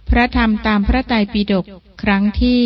พระธรรมตามพระไตรปิฎกครั้งที่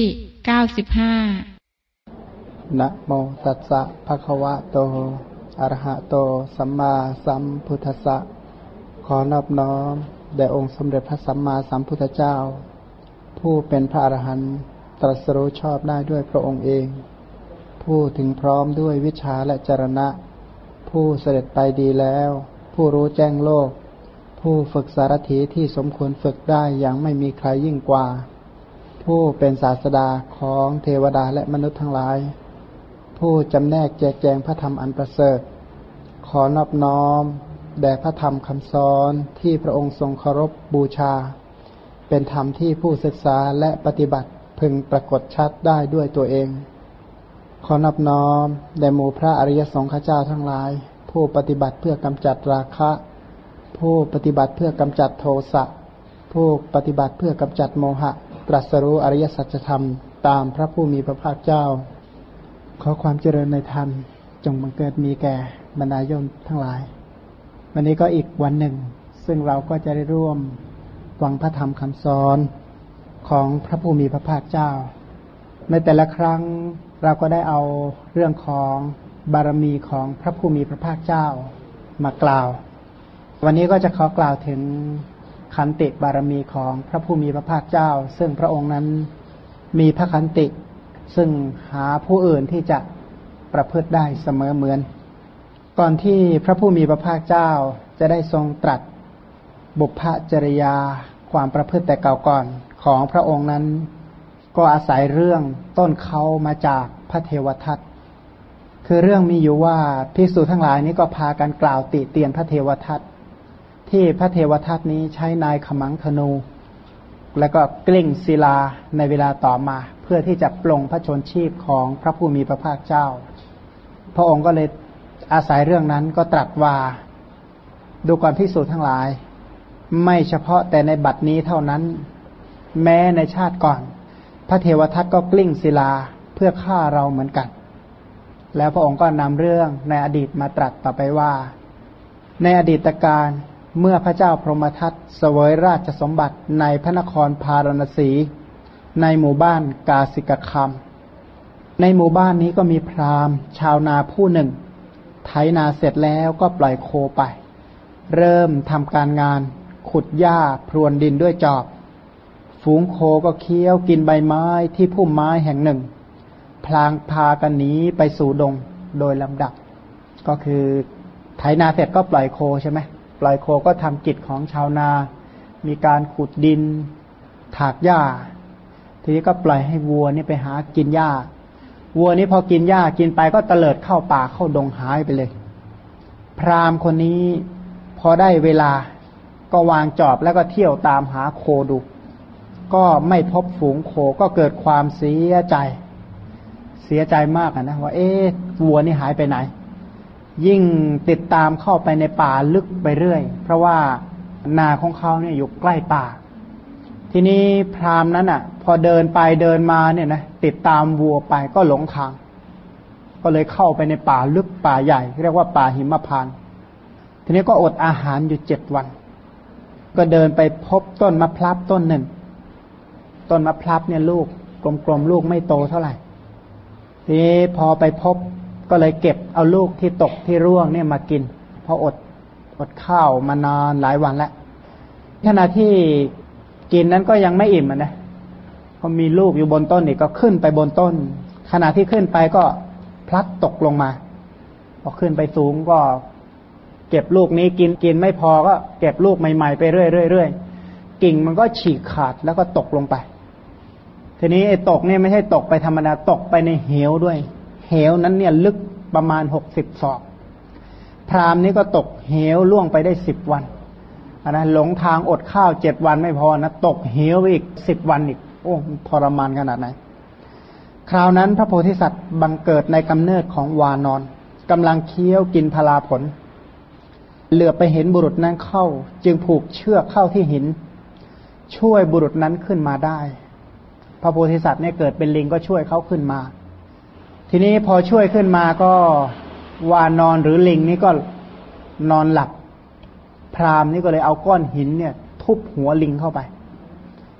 95 นะโมตัสสะภะคะวะโตอะระหะโตสัมมาสัมพุทธัสสะขอนอบน้อมแด่องค์สมเด็จพระสัมมาสัมพุทธเจ้าผู้เป็นพระอรหันต์ตรัสรู้ชอบได้ด้วยพระองค์เองผู้ถึงพร้อมด้วยวิชาและจรณะผู้เสด็จไปดีแล้วผู้รู้แจ้งโลกผู้ฝึกสารถีที่สมควรฝึกได้อย่างไม่มีใครยิ่งกว่าผู้เป็นศาสดาของเทวดาและมนุษย์ทั้งหลายผู้จำแนกแจกแจงพระธรรมอันประเสริฐขอนอบน้อมแด่พระธรรมคำสอนที่พระองค์ทรงเคารพบูชาเป็นธรรมที่ผู้ศึกษาและปฏิบัติพึงปรากฏชัดได้ด้วยตัวเองขอนอบน้อมแด่หมู่พระอริยสงฆ์เจ้าทั้งหลายผู้ปฏิบัติเพื่อกำจัดราคะผู้ปฏิบัติเพื่อกำจัดโทสะผู้ปฏิบัติเพื่อกำจัดโมหะตรัสรู้อริยสัจธรรมตามพระผู้มีพระภาคเจ้าขอความเจริญในธรรมจงบังเกิดมีแก่บรรดาโยมทั้งหลายวันนี้ก็อีกวันหนึ่งซึ่งเราก็จะได้ร่วมฟังพระธรรมคำสอนของพระผู้มีพระภาคเจ้าในแต่ละครั้งเราก็ได้เอาเรื่องของบารมีของพระผู้มีพระภาคเจ้ามากล่าววันนี้ก็จะขอกล่าวถึงขันติบารมีของพระผู้มีพระภาคเจ้าซึ่งพระองค์นั้นมีพระขันติซึ่งหาผู้อื่นที่จะประพฤติได้เสมอเหมือนก่อนที่พระผู้มีพระภาคเจ้าจะได้ทรงตรัสบุพจริยาความประพฤติแต่เก่าก่อนของพระองค์นั้นก็อาศัยเรื่องต้นเขามาจากพระเทวทัตคือเรื่องมีอยู่ว่าภิกษุทั้งหลายนี้ก็พากันกล่าวติเตียนพระเทวทัตที่พระเทวทัตนี้ใช้นายขมังธนูแล้วก็กลิ้งศิลาในเวลาต่อมาเพื่อที่จะปลงพระชนชีพของพระผู้มีพระภาคเจ้าพระองค์ก็เลยอาศัยเรื่องนั้นก็ตรัสว่าดูก่อนภิกษุทั้งหลายไม่เฉพาะแต่ในบัดนี้เท่านั้นแม้ในชาติก่อนพระเทวทัตก็กลิ้งศิลาเพื่อฆ่าเราเหมือนกันแล้วพระองค์ก็นำเรื่องในอดีตมาตรัสต่อไปว่าในอดีตการเมื่อพระเจ้าพรหมทัตเสวยราชสมบัติในพระนครพาราณสีในหมู่บ้านกาสิกคามในหมู่บ้านนี้ก็มีพราหมณ์ชาวนาผู้หนึ่งไถนาเสร็จแล้วก็ปล่อยโคไปเริ่มทำการงานขุดหญ้าพรวนดินด้วยจอบฝูงโคก็เคี้ยวกินใบไม้ที่พุ่มไม้แห่งหนึ่งพลางพากันหนีไปสู่ดงโดยลำดับก็คือไถนาเสร็จก็ปล่อยโคใช่ไหมปล่อยโคก็ทำกิจของชาวนามีการขุดดินถากหญ้าทีนี้ก็ปล่อยให้วัวนี่ไปหากินหญ้าวัวนี้พอกินหญ้ากินไปก็เตลิดเข้าป่าเข้าดงหายไปเลยพราหมณ์คนนี้พอได้เวลาก็วางจอบแล้วก็เที่ยวตามหาโคดูก็ไม่พบฝูงโคก็เกิดความเสียใจมากนะว่าวัวนี่หายไปไหนยิ่งติดตามเข้าไปในป่าลึกไปเรื่อยเพราะว่านาของเขาเนี่ยอยู่ใกล้ป่าทีนี้พราหมณ์นั้นอ่ะพอเดินไปเดินมาเนี่ยนะติดตามวัวไปก็หลงทางก็เลยเข้าไปในป่าลึกป่าใหญ่เรียกว่าป่าหิมพานต์ทีนี้ก็อดอาหารอยู่7 วันก็เดินไปพบต้นมะพร้าวต้นหนึ่งต้นมะพร้าวเนี่ยลูกกลมๆลูกไม่โตเท่าไหร่ทีนี้พอไปพบก็เลยเก็บเอาลูกที่ตกที่ร่วงเนี่ยมากินเพราะอดข้าวมานานหลายวันแล้วขณะที่กินนั้นก็ยังไม่อิ่มนะพอมีลูกอยู่บนต้นนี่ก็ขึ้นไปบนต้นขณะที่ขึ้นไปก็พลัดตกลงมาพอขึ้นไปสูงก็เก็บลูกนี้กินไม่พอก็เก็บลูกใหม่ๆไปเรื่อยๆกิ่งมันก็ฉีกขาดแล้วก็ตกลงไปทีนี้ไอ้ตกเนี่ยไม่ใช่ตกไปธรรมดาตกไปในเหวด้วยเหวนั้นเนี่ยลึกประมาณ60 ศอกพราหมณ์นี้ก็ตกเหวล่วงไปได้10 วันนะหลงทางอดข้าว7 วันไม่พอนะตกเหวอีก10 วันอีกโอ้ทรมานขนาดไหนคราวนั้นพระโพธิสัตว์บังเกิดในกำเนิดของวานอนกำลังเคี้ยวกินพลาผลเหลือไปเห็นบุรุษนั้นเข้าจึงผูกเชือกเข้าที่หินช่วยบุรุษนั้นขึ้นมาได้พระโพธิสัตว์เนี่ยเกิดเป็นลิงก็ช่วยเขาขึ้นมาทีนี้พอช่วยขึ้นมาก็วานอนหรือลิงนี่ก็นอนหลับพราหมณ์นี่ก็เลยเอาก้อนหินเนี่ยทุบหัวลิงเข้าไปพ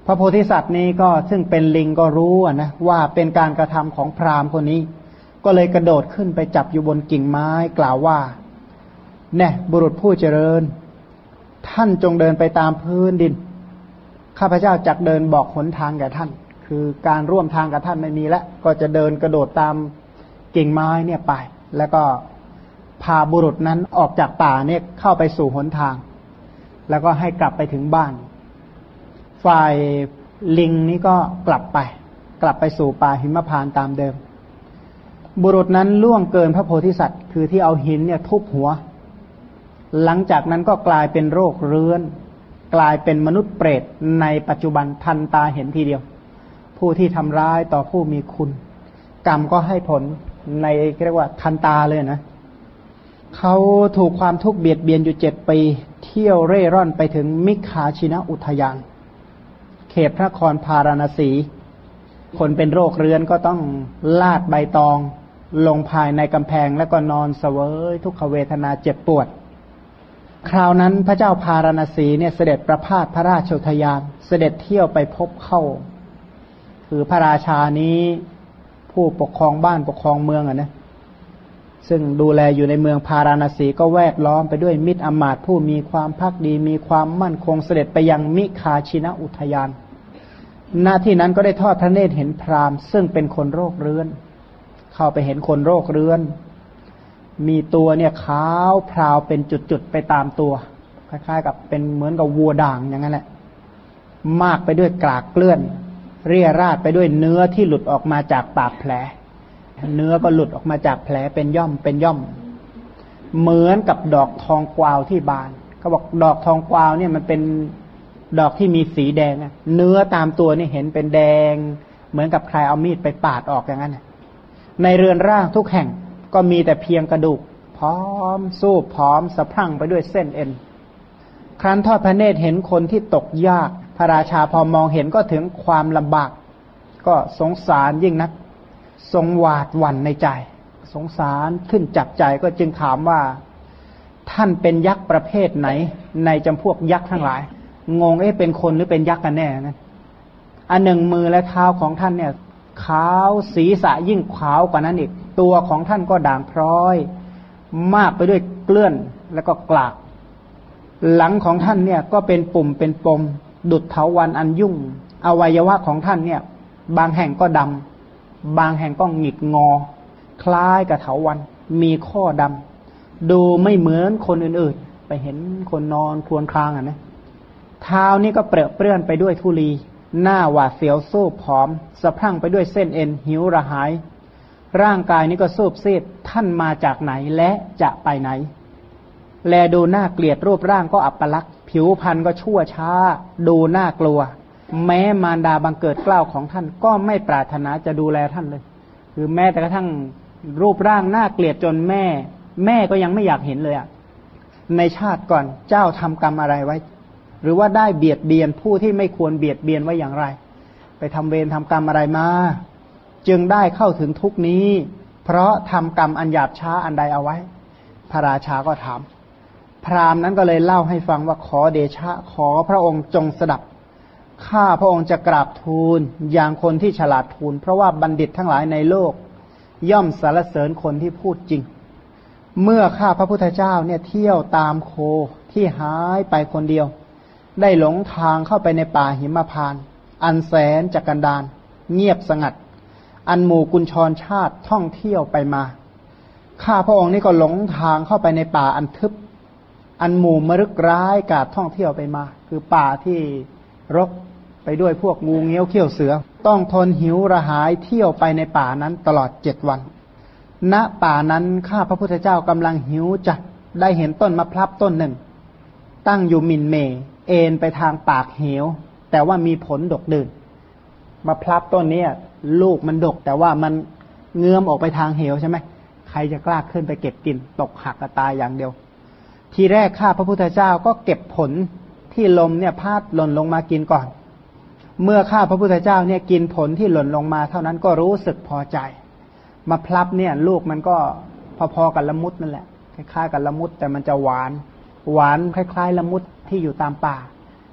พระโพธิสัตว์นี้ก็ซึ่งเป็นลิงก็รู้นะว่าเป็นการกระทำของพราหมณ์คนนี้ก็เลยกระโดดขึ้นไปจับอยู่บนกิ่งไม้กล่าวว่าแน่บุรุษผู้เจริญท่านจงเดินไปตามพื้นดินข้าพเจ้าจักเดินบอกหนทางแก่ท่านคือการร่วมทางกับท่านไม่มีแล้วก็จะเดินกระโดดตามกิ่งไม้เนี่ยไปแล้วก็พาบุรุษนั้นออกจากป่าเนี่ยเข้าไปสู่หนทางแล้วก็ให้กลับไปถึงบ้านฝ่ายลิงนี้ก็กลับไปสู่ป่าหิมพานต์ตามเดิมบุรุษนั้นล่วงเกินพระโพธิสัตว์คือที่เอาหินเนี่ยทุบหัวหลังจากนั้นก็กลายเป็นโรคเรื้อนกลายเป็นมนุษย์เปรตในปัจจุบันทันตาเห็นทีเดียวผู้ที่ทำร้ายต่อผู้มีคุณกรรมก็ให้ผลในเรียกว่าทันตาเลยนะเขาถูกความทุกข์เบียดเบียนอยู่7 ปีเที่ยวเร่ร่อนไปถึงมิคคาชินะอุทยานเขตพระนครพาราณสีคนเป็นโรคเรื้อนก็ต้องลาดใบตองลงภายในกำแพงแล้วก็นอนเสวยทุกขเวทนาเจ็บปวดคราวนั้นพระเจ้าพาราณสีเนี่ยเสด็จประพาสพระราชอุทยานเสด็จเที่ยวไปพบเข้าคือพระราชานี้ผู้ปกครองบ้านปกครองเมืองนะซึ่งดูแลอยู่ในเมืองพาราณสีก็แวดล้อมไปด้วยมิตรอมาตย์ผู้มีความภักดีมีความมั่นคงเสด็จไปยังมิคาชินะอุทยานหน้าที่นั้นก็ได้ทอดพระเนตรเห็นพราหมณ์ซึ่งเป็นคนโรคเรื้อนเข้าไปเห็นคนโรคเรื้อนมีตัวเนี่ยขาวพราวเป็นจุดๆไปตามตัวคล้ายๆกับเป็นเหมือนกับวัวด่างอย่างนั้นแหละมากไปด้วยกากเกลื่อนเรี่ยราดไปด้วยเนื้อที่หลุดออกมาจากปากแผลเนื้อก็หลุดออกมาจากแผลเป็นย่อมเหมือนกับดอกทองกวาวที่บานเขาบอกดอกทองกวาวเนี่ยมันเป็นดอกที่มีสีแดงเนื้อตามตัวนี่เห็นเป็นแดงเหมือนกับใครเอามีดไปปาดออกอย่างนั้นในเรือนร่างทุกแห่งก็มีแต่เพียงกระดูกพร้อมสู้ผอมสะพรั่งไปด้วยเส้นเอ็นครั้นทอดพระเนตรเห็นคนที่ตกยากพระราชาพอมองเห็นก็ถึงความลำบากก็สงสารยิ่งนักทรงหวาดหวั่นในใจสงสารขึ้นจับใจก็จึงถามว่าท่านเป็นยักษ์ประเภทไหนในจำพวกยักษ์ทั้งหลายงงเป็นคนหรือเป็นยักษ์กันแน่นะอันหนึ่งมือและเท้าของท่านเนี่ยขาวศีรษะยิ่งขาวกว่านั้นอีกตัวของท่านก็ด่างพร้อยมากไปด้วยเกลื่อนแล้วก็กลากหลังของท่านเนี่ยก็เป็นปุ่มเป็นปมดุจเถาวัลย์อันยุ่งอวัยวะของท่านเนี่ยบางแห่งก็ดำบางแห่งก็หงิกงอคล้ายกับเถาวัลย์มีข้อดำดูไม่เหมือนคนอื่นๆไปเห็นคนนอนครวญครางนะเท้านี่ก็เปรอะเปื้อนไปด้วยธุลีหน้าหวาดเสียวสู้ผอมสะพรั่งไปด้วยเส้นเอ็นหิวระหายร่างกายนี้ก็สูบซีดท่านมาจากไหนและจะไปไหนแลดูน่าเกลียดรูปร่างก็อัปลักษณ์ผิวพรรณก็ชั่วช้าดูน่ากลัวแม้มารดาบังเกิดเกล้าของท่านก็ไม่ปรารถนาจะดูแลท่านเลยคือแม้แต่กระทั่งรูปร่างน่าเกลียดจนแม่ก็ยังไม่อยากเห็นเลยในชาติก่อนเจ้าทำกรรมอะไรไว้หรือว่าได้เบียดเบียนผู้ที่ไม่ควรเบียดเบียนไว้อย่างไรไปทำเวรทำกรรมอะไรมาจึงได้เข้าถึงทุกนี้เพราะทำกรรมอันหยาบช้าอันใดเอาไว้พระราชาก็ถามพราหมณ์นั้นก็เลยเล่าให้ฟังว่าขอเดชะขอพระองค์จงสดับข้าพระองค์จะกราบทูลอย่างคนที่ฉลาดทูลเพราะว่าบัณฑิตทั้งหลายในโลกย่อมสรรเสริญคนที่พูดจริงเมื่อข้าพระพุทธเจ้าเนี่ยเที่ยวตามโคที่หายไปคนเดียวได้หลงทางเข้าไปในป่าหิมพานต์อันแสนจักกันดารเงียบสงัดอันหมู่กุญชรชาติท่องเที่ยวไปมาข้าพระองค์นี่ก็หลงทางเข้าไปในป่าอันทึบอันหมู่มรึกร้ายกาดท่องเที่ยวไปมาคือป่าที่รกไปด้วยพวกงูเงี้ยวเขี้ยวเสือต้องทนหิวระหายเที่ยวไปในป่านั้นตลอด7 วันณป่านั้นข้าพระพุทธเจ้ากำลังหิวจัดได้เห็นต้นมะพร้าวต้นหนึ่งตั้งอยู่มินเมเอ็นไปทางปากเหวแต่ว่ามีผลดกดื่นมะพร้าวต้นนี้ลูกมันดกแต่ว่ามันเงื้อมออกไปทางเหวใช่ไหมใครจะกล้าขึ้นไปเก็บกินตกหักกระตายอย่างเดียวทีแรกข้าพระพุทธเจ้าก็เก็บผลที่ลมเนี่ยพาดหล่นลงมากินก่อนเมื่อข้าพระพุทธเจ้าเนี่ยกินผลที่หล่นลงมาเท่านั้นก็รู้สึกพอใจมะพร้าวเนี่ยลูกมันก็พอๆกับละมุดนั่นแหละคล้ายๆกับละมุดแต่มันจะหวานคล้ายๆละมุดที่อยู่ตามป่า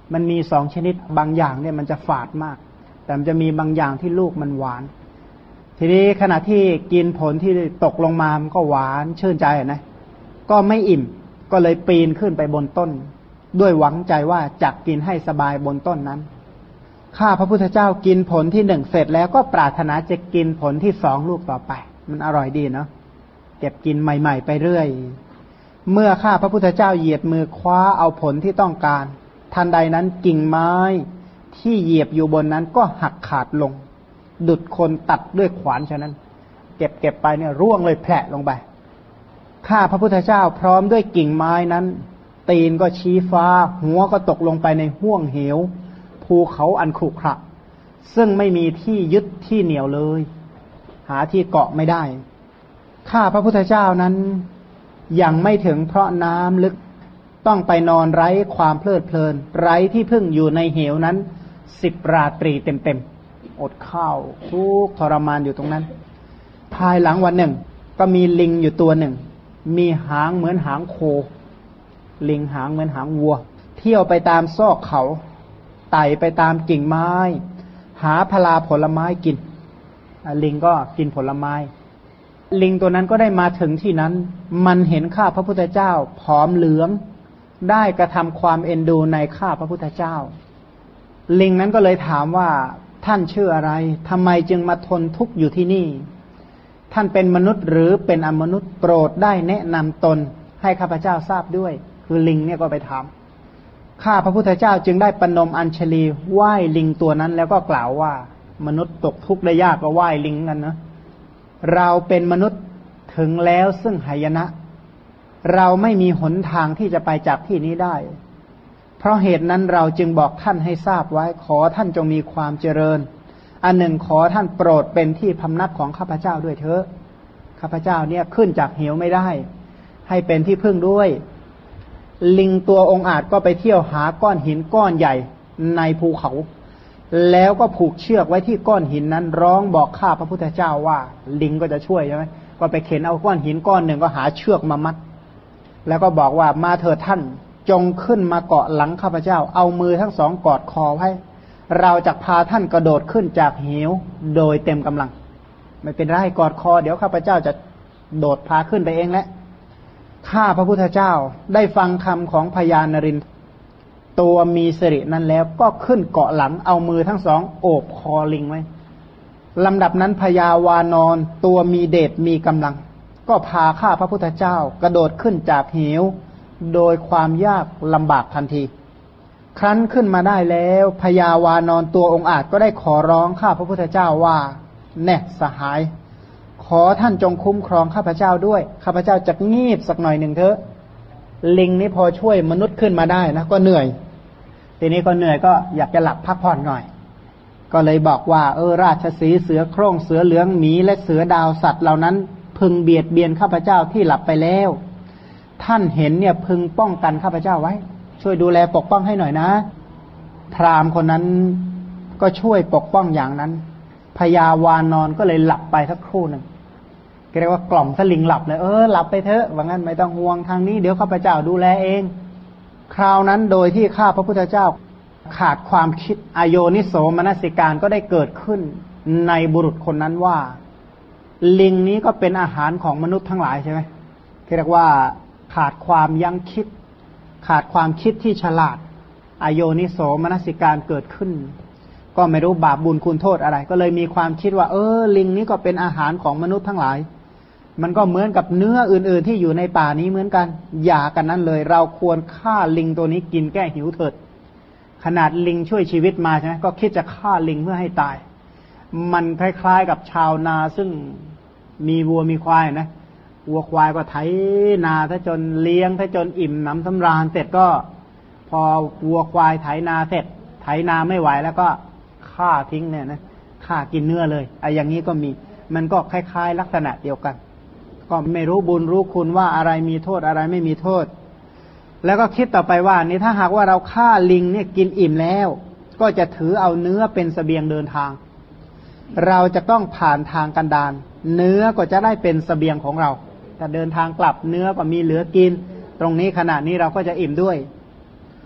มันมีสองชนิดบางอย่างเนี่ยมันจะฝาดมากแต่มันจะมีบางอย่างที่ลูกมันหวานทีนี้ขณะที่กินผลที่ตกลงมามันก็หวานชื่นใจนะก็ไม่อิ่มก็เลยปีนขึ้นไปบนต้นด้วยหวังใจว่าจะกินให้สบายบนต้นนั้นข้าพระพุทธเจ้ากินผลที่หนึ่งเสร็จแล้วก็ปรารถนาจะกินผลที่สองลูกต่อไปมันอร่อยดีเนาะเก็บกินใหม่ๆไปเรื่อยเมื่อข้าพระพุทธเจ้าเหยียดมือคว้าเอาผลที่ต้องการทันใดนั้นกิ่งไม้ที่เหยียบอยู่บนนั้นก็หักขาดลงดุจคนตัดด้วยขวานฉะนั้นเก็บไปเนี่ยร่วงเลยแผลลงไปข้าพระพุทธเจ้าพร้อมด้วยกิ่งไม้นั้นตีนก็ชี้ฟ้าหัวก็ตกลงไปในห้วงเหวภูเขาอันขรุขระซึ่งไม่มีที่ยึดที่เหนี่ยวเลยหาที่เกาะไม่ได้ข้าพระพุทธเจ้านั้นยังไม่ถึงเพราะน้ำลึกต้องไปนอนไร้ความเพลิดเพลินไร้ที่พึ่งอยู่ในเหวนั้น10 ราตรีเต็มอดข้าวทุกข์ทรมานอยู่ตรงนั้นภายหลังวันหนึ่งก็มีลิงอยู่ตัวหนึ่งมีหางเหมือนหางโคลิงหางเหมือนหางวัวเที่ยวไปตามซอกเขาไต่ไปตามกิ่งไม้หาพลาผลไม้กินลิงก็กินผลไม้ลิงตัวนั้นก็ได้มาถึงที่นั้นมันเห็นข้าพระพุทธเจ้าผอมเหลืองได้กระทำความเอ็นดูในข้าพระพุทธเจ้าลิงนั้นก็เลยถามว่าท่านชื่ออะไรทำไมจึงมาทนทุกข์อยู่ที่นี่ท่านเป็นมนุษย์หรือเป็นอมนุษย์โปรดได้แนะนำตนให้ข้าพเจ้าทราบด้วยคือลิงเนี่ยก็ไปถามข้าพระพุทธเจ้าจึงได้ประนมอัญชลีไหว้ลิงตัวนั้นแล้วก็กล่าวว่ามนุษย์ตกทุกข์ได้ยากก็ไหว้ลิงกันนะเราเป็นมนุษย์ถึงแล้วซึ่งหายนะเราไม่มีหนทางที่จะไปจากที่นี้ได้เพราะเหตุนั้นเราจึงบอกท่านให้ทราบไว้ขอท่านจงมีความเจริญอันหนึ่งขอท่านโปรดเป็นที่พำนักของข้าพเจ้าด้วยเถอะข้าพเจ้าเนี่ยขึ้นจากเหวไม่ได้ให้เป็นที่พึ่งด้วยลิงตัวองอาจก็ไปเที่ยวหาก้อนหินก้อนใหญ่ในภูเขาแล้วก็ผูกเชือกไว้ที่ก้อนหินนั้นร้องบอกข้าพระพุทธเจ้าว่าลิงก็จะช่วยใช่ไหมก็ไปเข็นเอาก้อนหินก้อนหนึ่งก็หาเชือกมามัดแล้วก็บอกว่ามาเถิดท่านจงขึ้นมาเกาะหลังข้าพเจ้าเอามือทั้งสองกอดคอไว้เราจะพาท่านกระโดดขึ้นจากเหวโดยเต็มกำลังไม่เป็นไรกอดคอเดี๋ยวข้าพเจ้าจะโดดพาขึ้นไปเองแหละข้าพระพุทธเจ้าได้ฟังคำของพญานรินทร์ตัวมีสิรินั้นแล้วก็ขึ้นเกาะหลังเอามือทั้งสองโอบคอลิงไว้ลำดับนั้นพญาวานอนตัวมีเดชมีกำลังก็พาข้าพระพุทธเจ้ากระโดดขึ้นจากเหวโดยความยากลำบากทันทีครั้นขึ้นมาได้แล้วพญาวานอนตัวองอาจก็ได้ขอร้องข้าพระพุทธเจ้าว่าแน่สหายขอท่านจงคุ้มครองข้าพเจ้าด้วยข้าพเจ้าจะงีบสักหน่อยหนึ่งเถอะลิงนี่พอช่วยมนุษย์ขึ้นมาได้นะก็เหนื่อยทีนี้ก็เหนื่อยก็อยากจะหลับพักผ่อนหน่อยก็เลยบอกว่าราชสีห์เสือโคร่งเสือเหลืองหมีและเสือดาวสัตว์เหล่านั้นพึงเบียดเบียนข้าพเจ้าที่หลับไปแล้วท่านเห็นเนี่ยพึงป้องกันข้าพเจ้าไว้ช่วยดูแลปกป้องให้หน่อยนะพราหมณ์คนนั้นก็ช่วยปกป้องอย่างนั้นพญาวานอนก็เลยหลับไปสักครู่หนึ่งเรียกว่ากล่อมสลิงหลับเลยหลับไปเถอะว่างั้นไม่ต้องห่วงทางนี้เดี๋ยวข้าพเจ้าดูแลเองคราวนั้นโดยที่ข้าพระพุทธเจ้าขาดความคิดอโยนิโสมนสิการก็ได้เกิดขึ้นในบุรุษคนนั้นว่าลิงนี้ก็เป็นอาหารของมนุษย์ทั้งหลายใช่ไหมเรียกว่าขาดความยั้งคิดขาดความคิดที่ฉลาดอโยนิโสมนสิการเกิดขึ้นก็ไม่รู้บาปบุญคุณโทษอะไรก็เลยมีความคิดว่าลิงนี้ก็เป็นอาหารของมนุษย์ทั้งหลายมันก็เหมือนกับเนื้ออื่นๆที่อยู่ในป่านี้เหมือนกันอย่ากันนั้นเลยเราควรฆ่าลิงตัวนี้กินแก้หิวเถิดขนาดลิงช่วยชีวิตมาใช่ไหมก็คิดจะฆ่าลิงเพื่อให้ตายมันคล้ายๆกับชาวนาซึ่งมีวัวมีควายนะวัวควายก็ไถนาถ้าจนเลี้ยงถ้าจนอิ่มหนำสำราญเสร็จก็พอวัวควายไถนาเสร็จไถนาไม่ไหวแล้วก็ฆ่าทิ้งเนี่ยนะฆ่ากินเนื้อเลยอย่างนี้ก็มีมันก็คล้ายๆลักษณะเดียวกันก็ไม่รู้บุญรู้คุณว่าอะไรมีโทษอะไรไม่มีโทษแล้วก็คิดต่อไปว่านี่ถ้าหากว่าเราฆ่าลิงเนี่ยกินอิ่มแล้วก็จะถือเอาเนื้อเป็นเสบียงเดินทางเราจะต้องผ่านทางกันดารเนื้อก็จะได้เป็นเสบียงของเราแต่เดินทางกลับเนื้อก็มีเหลือกินตรงนี้ขณะนี้เราก็จะอิ่มด้วย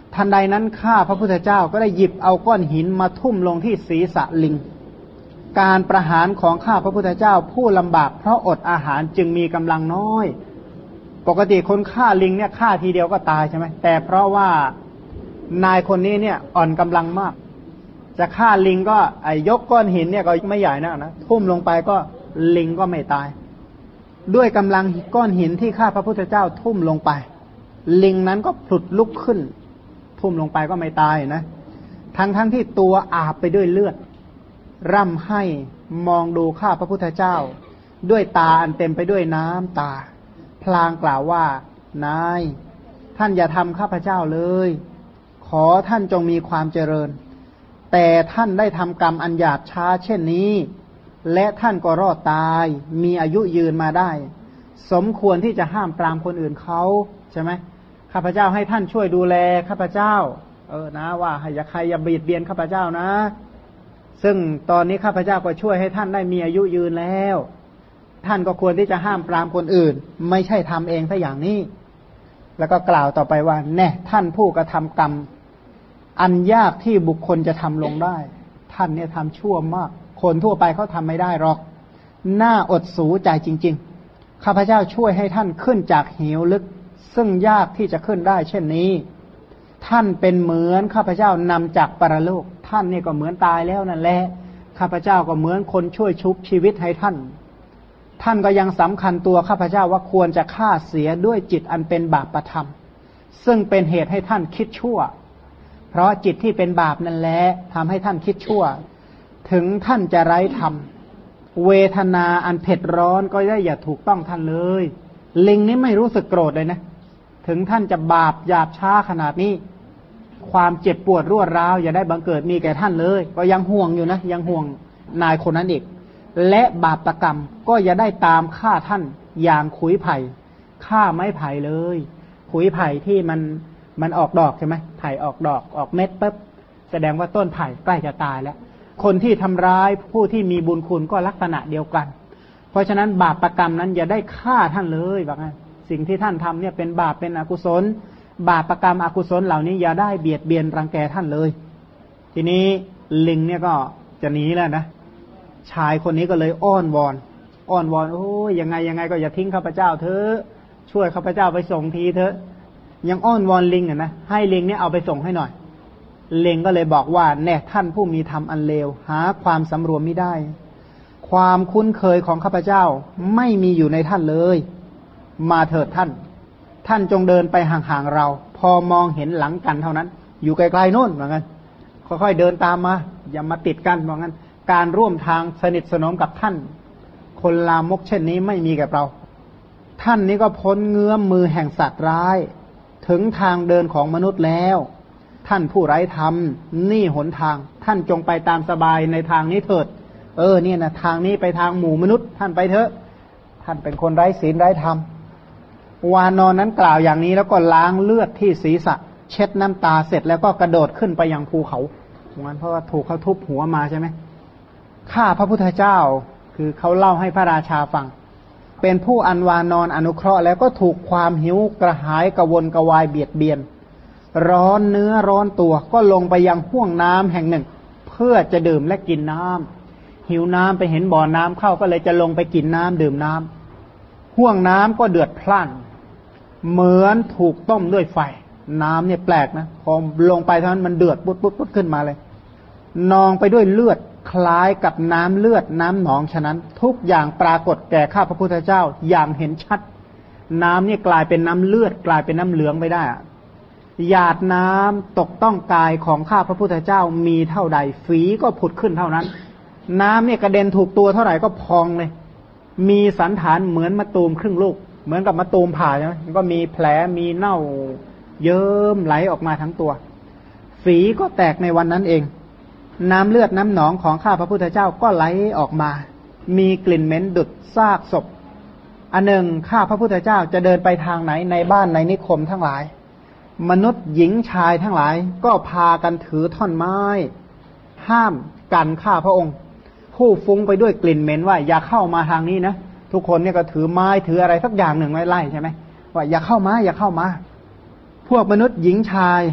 ทันใดนั้นข้าพระพุทธเจ้าก็ได้หยิบเอาก้อนหินมาทุ่มลงที่ศีรษะลิงการประหารของข้าพระพุทธเจ้าผู้ลำบากเพราะอดอาหารจึงมีกำลังน้อยปกติคนฆ่าลิงเนี่ยฆ่าทีเดียวก็ตายใช่ไหมแต่เพราะว่านายคนนี้เนี่ยอ่อนกำลังมากจะฆ่าลิงก็ยกก้อนหินเนี่ยก็ไม่ใหญ่นะทุ่มลงไปก็ลิงก็ไม่ตายด้วยกำลังก้อนหินที่ข้าพระพุทธเจ้าทุ่มลงไปลิงนั้นก็ผลุดลุกขึ้นทุ่มลงไปก็ไม่ตายนะทั้งที่ตัวอาบไปด้วยเลือดร่ำให้มองดูข้าพระพุทธเจ้าด้วยตาอันเต็มไปด้วยน้ำตาพลางกล่าวว่านายท่านอย่าทำข้าพเจ้าเลยขอท่านจงมีความเจริญแต่ท่านได้ทำกรรมอันหยาบช้าเช่นนี้และท่านก็รอดตายมีอายุยืนมาได้สมควรที่จะห้ามปรามคนอื่นเขาใช่ไหมข้าพเจ้าให้ท่านช่วยดูแลข้าพเจ้านะว่าอย่าใครอย่าเบียดเบียนข้าพเจ้านะซึ่งตอนนี้ข้าพเจ้าก็ช่วยให้ท่านได้มีอายุยืนแล้วท่านก็ควรที่จะห้ามปรามคนอื่นไม่ใช่ทำเองถ้าอย่างนี้แล้วก็กล่าวต่อไปว่าแน่ท่านผู้กระทำกรรมอันยากที่บุคคลจะทำลงได้ท่านเนี่ยทำชั่วมากคนทั่วไปเขาทำไม่ได้หรอกน่าอดสูใจจริงๆข้าพเจ้าช่วยให้ท่านขึ้นจากเหวลึกซึ่งยากที่จะขึ้นได้เช่นนี้ท่านเป็นเหมือนข้าพเจ้านำจากปรโลกท่านนี่ก็เหมือนตายแล้วนั่นแหละข้าพเจ้าก็เหมือนคนช่วยชุบชีวิตให้ท่านก็ยังสำคัญตัวข้าพเจ้าว่าควรจะฆ่าเสียด้วยจิตอันเป็นบาปประธรรมซึ่งเป็นเหตุให้ท่านคิดชั่วเพราะจิตที่เป็นบาปนั่นแหละทำให้ท่านคิดชั่วถึงท่านจะไร้ธรรมเวทนาอันเผ็ดร้อนก็ได้อย่าถูกต้องท่านเลยลิงนี้ไม่รู้สึกโกรธเลยนะถึงท่านจะบาปหยาบช้าขนาดนี้ความเจ็บปวดรวดร้าวอย่าได้บังเกิดมีแก่ท่านเลยก็ยังห่วงอยู่นะยังห่วงนายคนนั้นอีกและบาปกรรมก็อย่าได้ตามฆ่าท่านอย่างขุยไผ่ฆ่าไม้ไผ่เลยขุยไผ่ที่มันออกดอกใช่ไหมไผ่ออกดอกออกเม็ดปุ๊บแสดงว่าต้นไผ่ใกล้จะตายแล้วคนที่ทำร้ายผู้ที่มีบุญคุณก็ลักษณะเดียวกันเพราะฉะนั้นบาปกรรมนั้นอย่าได้ฆ่าท่านเลยบอกงั้นสิ่งที่ท่านทำเนี่ยเป็นบาปเป็นอกุศลบาปกรรมอกุศลเหล่านี้อย่าได้เบียดเบียนรังแกท่านเลยทีนี้ลิงเนี่ยก็จะหนีแล้วนะชายคนนี้ก็เลยอ้อนวอนโอ้ยยังไงก็อย่าทิ้งข้าพเจ้าเถอะช่วยข้าพเจ้าไปส่งทีเถอะยังอ้อนวอนลิงอ่ะนะให้ลิงเนี่ยเอาไปส่งให้หน่อยลิงก็เลยบอกว่าแน่ท่านผู้มีธรรมอันเลวหาความสำรวมไม่ได้ความคุ้นเคยของข้าพเจ้าไม่มีอยู่ในท่านเลยมาเถิดท่านจงเดินไปห่างๆเราพอมองเห็นหลังกันเท่านั้นอยู่ไกลๆโน่นเหมือนกันค่อยๆเดินตามมาอย่ามาติดกันเหมือนกันการร่วมทางสนิทสนมกับท่านคนลามกเช่นนี้ไม่มีแก่เราท่านนี้ก็พ้นเงื้อมมือแห่งสัตว์ร้ายถึงทางเดินของมนุษย์แล้วท่านผู้ไร้ธรรมนี่หนทางท่านจงไปตามสบายในทางนี้เถิดเนี่ยนะทางนี้ไปทางหมู่มนุษย์ท่านไปเถอะท่านเป็นคนไร้ศีลไร้ธรรมวานอนนั้นกล่าวอย่างนี้แล้วก็ล้างเลือดที่ศีรษะเช็ดน้ำตาเสร็จแล้วก็กระโดดขึ้นไปยังภูเขางั้นเพราะว่าถูกเขาทุบหัวมาใช่ไหมข้าพระพุทธเจ้าคือเขาเล่าให้พระราชาฟังเป็นผู้อันวานอนอนุเคราะห์แล้วก็ถูกความหิวกระหายกระวนกระวายเบียดเบียนร้อนเนื้อร้อนตัวก็ลงไปยังห้วงน้ำแห่งหนึ่งเพื่อจะดื่มและกินน้ำหิวน้ำไปเห็นบ่อน้ำเข้าก็เลยจะลงไปกินน้ำดื่มน้ำห้วงน้ำก็เดือดพล่านเหมือนถูกต้มด้วยไฟน้ำเนี่ยแปลกนะพอลงไปเท่านั้นมันเดือดปุ๊ดขึ้นมาเลยนองไปด้วยเลือดคล้ายกับน้ำเลือดน้ำหนองฉะนั้นทุกอย่างปรากฏแก่ข้าพระพุทธเจ้าอย่างเห็นชัดน้ำเนี่ยกลายเป็นน้ำเลือดกลายเป็นน้ำเหลืองไปได้หยาดน้ำตกต้องกายของข้าพระพุทธเจ้ามีเท่าใดฝีก็ผุดขึ้นเท่านั้นน้ำเนี่ยกระเด็นถูกตัวเท่าไหร่ก็พองเลยมีสันฐานเหมือนมะตูมครึ่งลูกเหมือนกับมะตูมผ่าใช่ไหมก็มีแผลมีเน่าเยิ้มไหลออกมาทั้งตัวฝีก็แตกในวันนั้นเองน้ำเลือดน้ำหนองของข้าพระพุทธเจ้าก็ไหลออกมามีกลิ่นเหม็นดุจซากศพอันหนึ่งข้าพระพุทธเจ้าจะเดินไปทางไหนในบ้านในนิคมทั้งหลายมนุษย์หญิงชายทั้งหลายก็พากันถือท่อนไม้ห้ามกันข้าพระองค์ผู้ฟุ้งไปด้วยกลิ่นเหม็นว่าอย่าเข้ามาทางนี้นะทุกคนเนี่ยก็ถือไม้ถืออะไรสักอย่างหนึ่งไว้ไล่ใช่ไหมว่าอย่าเข้ามาพวกมนุษย์หญิงชาย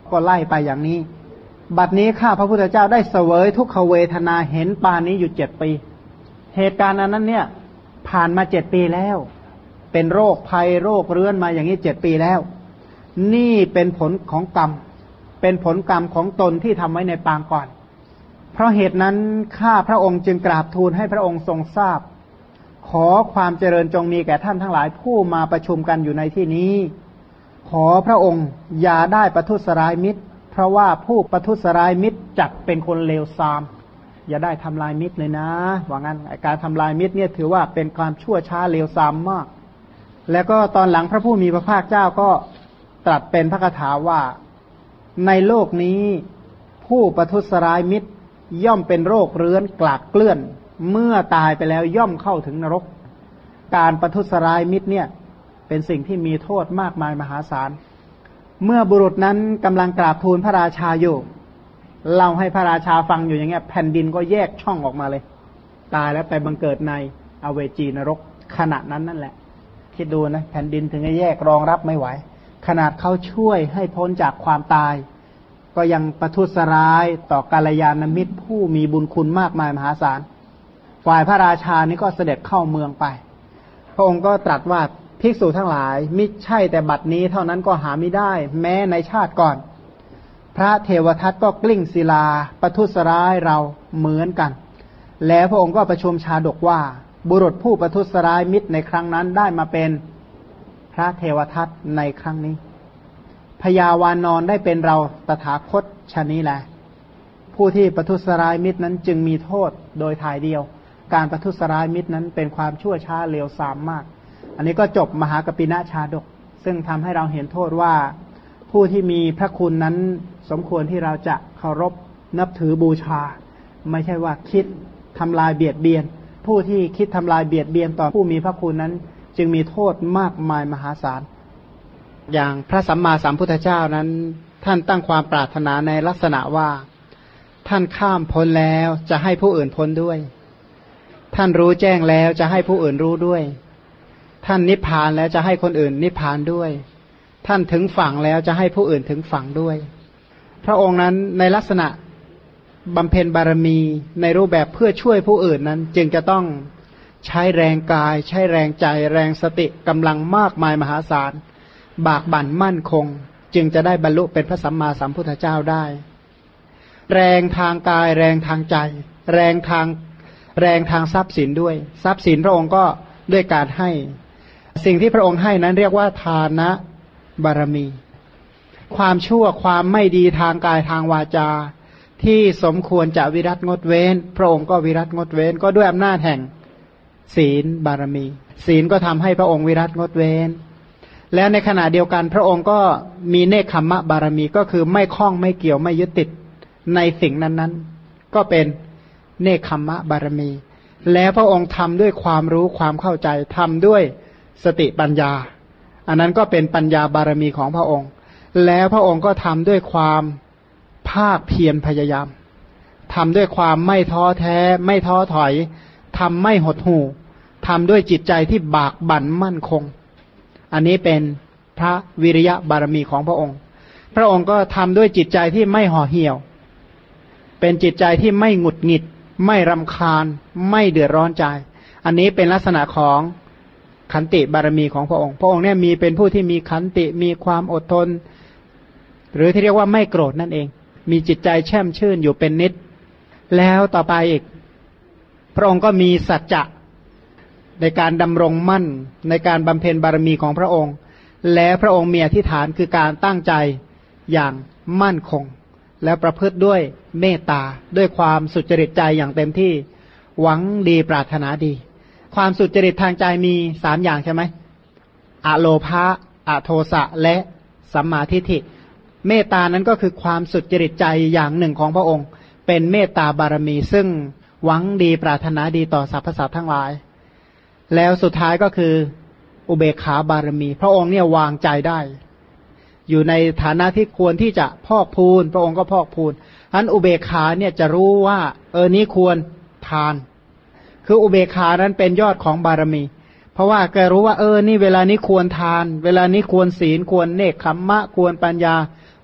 ก็ไล่ไปอย่างนี้บัดนี้ข้าพระพุทธเจ้าได้เสวยทุกขเวทนาเห็นปานนี้อยู่7 ปีเหตุการณ์นั้นเนี่ยผ่านมา7 ปีแล้วเป็นโรคภัยโรคเรื้อนมาอย่างนี้7 ปีแล้วนี่เป็นผลของกรรมเป็นผลกรรมของตนที่ทำไว้ในปางก่อนเพราะเหตุนั้นข้าพระองค์จึงกราบทูลให้พระองค์ทรงทราบขอความเจริญจงมีแก่ท่านทั้งหลายผู้มาประชุมกันอยู่ในที่นี้ขอพระองค์อย่าได้ประทุษร้ายมิตรเพราะว่าผู้ประทุษร้ายมิตรจักเป็นคนเลวทรามอย่าได้ทำลายมิตรเลยนะว่างั้นการทำลายมิตรเนี่ยถือว่าเป็นความชั่วช้าเลวทรามมากแล้วก็ตอนหลังพระผู้มีพระภาคเจ้าก็ตรัสเป็นพระคาถาว่าในโลกนี้ผู้ประทุษร้ายมิตรย่อมเป็นโรคเรื้อนกลากเกลื่อนเมื่อตายไปแล้วย่อมเข้าถึงนรกการประทุษร้ายมิตรเนี่ยเป็นสิ่งที่มีโทษมากมายมหาศาลเมื่อบุรุษนั้นกำลังกราบทูลพระราชาอยู่เล่าให้พระราชาฟังอยู่อย่างเงี้ยแผ่นดินก็แยกช่องออกมาเลยตายแล้วไปบังเกิดในอเวจีนรกขณะนั้นนั่นแหละคิดดูนะแผ่นดินถึงจะแยกรองรับไม่ไหวขนาดเขาช่วยให้พ้นจากความตายก็ยังประทุษร้ายต่อกัลยาณมิตรผู้มีบุญคุณมากมายมหาศาลฝ่ายพระราชานี่ก็เสด็จเข้าเมืองไปพระองค์ก็ตรัสว่าภิกษุทั้งหลายมิใช่แต่บัดนี้เท่านั้นก็หาไม่ได้แม้ในชาติก่อนพระเทวทัตก็กลิ้งศิลาประทุษร้ายเราเหมือนกันแล้วพระองค์ก็ประชุมชาดกว่าบุรุษผู้ประทุษร้ายมิตรในครั้งนั้นได้มาเป็นพระเทวทัตในครั้งนี้พญาวานอนได้เป็นเราตถาคตชะนี้แหละผู้ที่ประทุษร้ายมิตรนั้นจึงมีโทษโดยถ่ายเดียวการประทุษร้ายมิตรนั้นเป็นความชั่วช้าเลวทรามมากอันนี้ก็จบมหากปิณชาดกซึ่งทำให้เราเห็นโทษว่าผู้ที่มีพระคุณนั้นสมควรที่เราจะเคารพนับถือบูชาไม่ใช่ว่าคิดทำลายเบียดเบียนผู้ที่คิดทำลายเบียดเบียนต่อผู้มีพระคุณนั้นจึงมีโทษมากมายมหาศาลอย่างพระสัมมาสัมพุทธเจ้านั้นท่านตั้งความปรารถนาในลักษณะว่าท่านข้ามพ้นแล้วจะให้ผู้อื่นพ้นด้วยท่านรู้แจ้งแล้วจะให้ผู้อื่นรู้ด้วยท่านนิพพานแล้วจะให้คนอื่นนิพพานด้วยท่านถึงฝั่งแล้วจะให้ผู้อื่นถึงฝั่งด้วยพระองค์นั้นในลักษณะบำเพ็ญบารมีในรูปแบบเพื่อช่วยผู้อื่นนั้นจึงจะต้องใช้แรงกายใช้แรงใจแรงสติกำลังมากมายมหาศาลบากบั่นมั่นคงจึงจะได้บรรลุเป็นพระสัมมาสัมพุทธเจ้าได้แรงทางกายแรงทางใจแรงทางทรัพย์สินด้วยทรัพย์สินพระองค์ก็ด้วยการให้สิ่งที่พระองค์ให้นั้นเรียกว่าทานะบารมีความชั่วความไม่ดีทางกายทางวาจาที่สมควรจะวิรัติงดเว้นพระองค์ก็วิรัติงดเว้นก็ด้วยอำนาจแห่งศีลบารมีศีลก็ทำให้พระองค์วิรัติงดเว้นแล้วในขณะเดียวกันพระองค์ก็มีเนคขมมะบารมีก็คือไม่คล้องไม่เกี่ยวไม่ยึดติดในสิ่งนั้นๆก็เป็นเนคขมมะบารมีแล้วพระองค์ทำด้วยความรู้ความเข้าใจทำด้วยสติปัญญาอันนั้นก็เป็นปัญญาบารมีของพระองค์แล้วพระองค์ก็ทำด้วยความภาคเพียรพยายามทำด้วยความไม่ท้อแท้ไม่ท้อถอยทำไม่หดหู่ทำด้วยจิตใจที่บากบั่นมั่นคงอันนี้เป็นพระวิริยะบารมีของพระองค์พระองค์ก็ทำด้วยจิตใจที่ไม่ห่อเหี่ยวเป็นจิตใจที่ไม่หงุดหงิดไม่รำคาญไม่เดือดร้อนใจอันนี้เป็นลักษณะของขันติบารมีของพระองค์พระองค์เนี่ยมีเป็นผู้ที่มีขันติมีความอดทนหรือที่เรียกว่าไม่โกรธนั่นเองมีจิตใจแช่มชื่นอยู่เป็นนิดแล้วต่อไปอีกพระองค์ก็มีสัจจะในการดำรงมั่นในการบำเพ็ญบารมีของพระองค์และพระองค์มีอธิษฐานคือการตั้งใจอย่างมั่นคงแล้วประพฤติด้วยเมตตาด้วยความสุจริตใจอย่างเต็มที่หวังดีปรารถนาดีความสุจริตทางใจมี3อย่างใช่ไหมอโลภะอโทสะและสัมมาทิฏฐิเมตตานั้นก็คือความสุจริตใจอย่างหนึ่งของพระองค์เป็นเมตตาบารมีซึ่งหวังดีปรารถนาดีต่อสรรพสัตว์ทั้งหลายแล้วสุดท้ายก็คืออุเบกขาบารมีพระองค์เนี่ยวางใจได้อยู่ในฐานะที่ควรที่จะพอกพูนพระองค์ก็พอกพูนอันอุเบกขาเนี่ยจะรู้ว่านี้ควรทานคืออุเบกขานั้นเป็นยอดของบารมีเพราะว่าแกรู้ว่านี่เวลานี้ควรทานเวลานี้ควรศีลควรเนกขัมมะควรปัญญา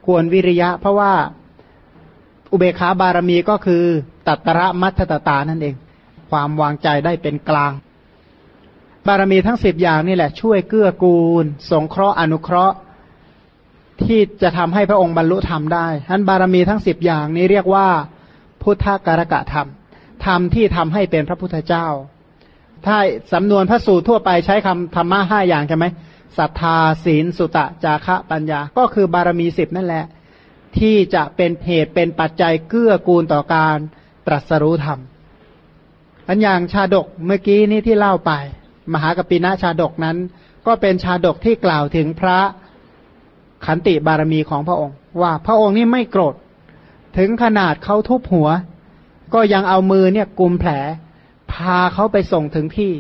ควรวิริยะเพราะว่าอุเบกขาบารมีก็คือตัตระมัทธตานั่นเองความวางใจได้เป็นกลางบารมีทั้ง10อย่างนี่แหละช่วยเกื้อกูลสงเคราะห์อนุเคราะห์ที่จะทำให้พระองค์บรรลุธรรมได้ฉะนั้นบารมีทั้ง10อย่างนี้เรียกว่าพุทธการกะธรรมธรรมที่ทำให้เป็นพระพุทธเจ้าถ้าสำนวนพระสูตรทั่วไปใช้คำธรรมะ5อย่างใช่ไหมศรัทธาศีลสุตะจาคะปัญญาก็คือบารมี10นั่นแหละที่จะเป็นเหตุเป็นปัจจัยเกื้อกูลต่อการตรัสรู้ธรรมอันอย่างชาดกเมื่อกี้นี้ที่เล่าไปมหากัปปินะชาดกนั้นก็เป็นชาดกที่กล่าวถึงพระขันติบารมีของพระองค์ว่าพระองค์นี่ไม่โกรธถึงขนาดเขาทุบหัวก็ยังเอามือเนี่ยกุมแผลพาเขาไปส่งถึงที่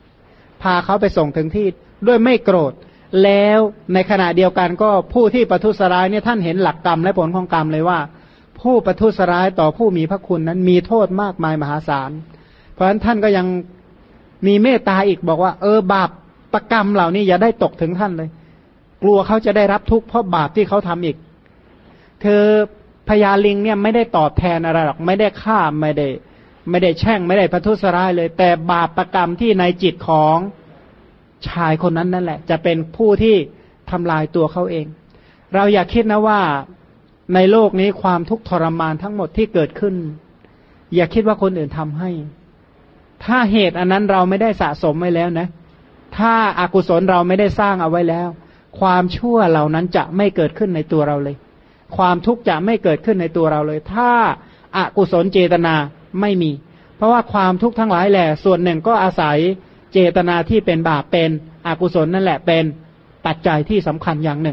ด้วยไม่โกรธแล้วในขณะเดียวกันก็ผู้ที่ประทุษร้ายเนี่ยท่านเห็นหลักกรรมและผลของกรรมเลยว่าผู้ประทุษร้ายต่อผู้มีพระคุณนั้นมีโทษมากมายมหาศาลเพราะฉะนั้นท่านก็ยังมีเมตตาอีกบอกว่าบาปประกรรมเหล่านี้อย่าได้ตกถึงท่านเลยกลัวเขาจะได้รับทุกข์เพราะบาปที่เขาทำอีกคือพญาลิงเนี่ยไม่ได้ตอบแทนอะไรหรอกไม่ได้ฆ่าไม่ได้แช่งไม่ได้ประทุษร้ายเลยแต่บาปประกรรมที่ในจิตของชายคนนั้นนั่นแหละจะเป็นผู้ที่ทำลายตัวเขาเองเราอย่าคิดนะว่าในโลกนี้ความทุกข์ทรมานทั้งหมดที่เกิดขึ้นอย่าคิดว่าคนอื่นทำให้ถ้าเหตุอันนั้นเราไม่ได้สะสมไว้แล้วนะถ้าอากุศลเราไม่ได้สร้างเอาไว้แล้วความชั่วเหล่านั้นจะไม่เกิดขึ้นในตัวเราเลยความทุกข์จะไม่เกิดขึ้นในตัวเราเลยถ้าอกุศลเจตนาไม่มีเพราะว่าความทุกข์ทั้งหลายแหละส่วนหนึ่งก็อาศัยเจตนาที่เป็นบาปเป็นอกุศลนั่นแหละเป็นปัจจัยที่สำคัญอย่างหนึ่ง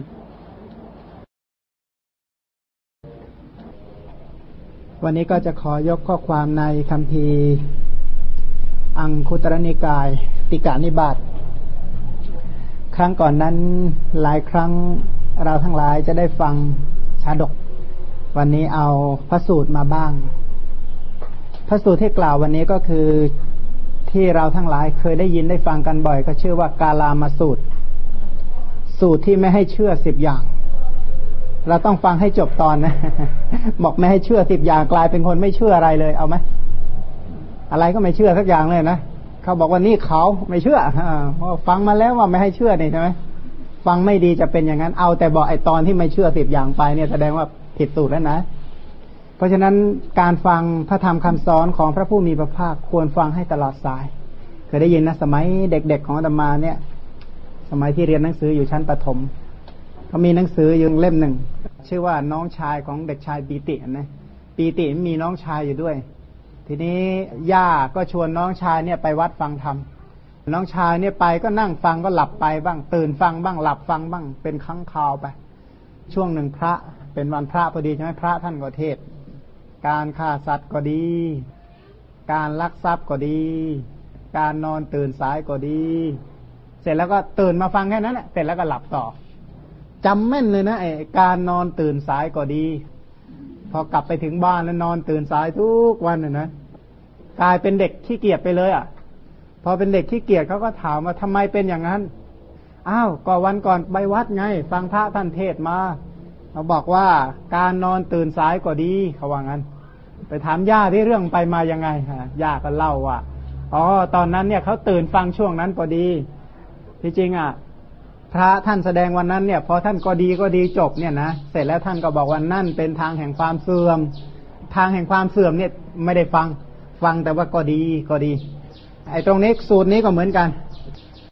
วันนี้ก็จะขอยกข้อความในคัมภีร์อังคุตรนิกายติกานิบาตครั้งก่อนนั้นหลายครั้งเราทั้งหลายจะได้ฟังชาดกวันนี้เอาพระสูตรมาบ้างพระสูตรที่กล่าววันนี้ก็คือที่เราทั้งหลายเคยได้ยินได้ฟังกันบ่อยก็ชื่อว่ากาลามสูตรสูตรที่ไม่ให้เชื่อ10อย่างเราต้องฟังให้จบตอนนะบอกไม่ให้เชื่อ10อย่างกลายเป็นคนไม่เชื่ออะไรเลยเอาไหมอะไรก็ไม่เชื่อสักอย่างเลยนะเขาบอกว่านี่เขาไม่เชื่อฟังมาแล้วว่าไม่ให้เชื่อนี่ใช่ไหมฟังไม่ดีจะเป็นอย่างนั้นเอาแต่บอกไอ้ตอนที่ไม่เชื่อ10อย่างไปเนี่ยแสดงว่าผิดสูตรแล้วนะเพราะฉะนั้นการฟังพระธรรมคำสอนของพระผู้มีพระภาคควรฟังให้ตลอดสายเคยได้ยินนะสมัยเด็กๆของอาตมาเนี่ยสมัยที่เรียนหนังสืออยู่ชั้นประถมเขามีหนังสืออยู่เล่มหนึ่งชื่อว่าน้องชายของเด็กชายปีตินะปีติมีน้องชายอยู่ด้วยทีนี้ย่าก็ชวนน้องชายเนี่ยไปวัดฟังธรรมน้องชายเนี่ยไปก็นั่งฟังก็หลับไปบ้างตื่นฟังบ้างหลับฟังบ้างเป็นครั้งคราวไปช่วงหนึ่งพระเป็นวันพระพอดีใช่ไหมพระท่านก็เทศการฆ่าสัตว์ก็ดีการลักทรัพย์ก็ดีการนอนตื่นสายก็ดีเสร็จแล้วก็ตื่นมาฟังแค่นั้นแหละเสร็จแล้วก็หลับต่อจำแม่นเลยนะไอ้การนอนตื่นสายก็ดีพอกลับไปถึงบ้านแล้วนอนตื่นสายทุกวันนะกลายเป็นเด็กขี้เกียจไปเลยอ่ะพอเป็นเด็กขี้เกียจเขาก็ถามว่าทำไมเป็นอย่างนั้นอ้าวก็วันก่อนไปวัดไงฟังพระท่านเทศมาเขาบอกว่าการนอนตื่นสายก็ดีเขาว่างั้นไปถามย่าที่เรื่องไปมายังไงย่าก็เล่าว่าอ๋อตอนนั้นเนี่ยเขาตื่นฟังช่วงนั้นพอดีที่จริงอ่ะพระท่านแสดงวันนั้นเนี่ยพอท่านก็ดีจบเนี่ยนะเสร็จแล้วท่านก็บอกว่านั่นเป็นทางแห่งความเสื่อมทางแห่งความเสื่อมเนี่ยไม่ได้ฟังแต่ว่าก็ดีไอ้ตรงนี้สูตรนี้ก็เหมือนกัน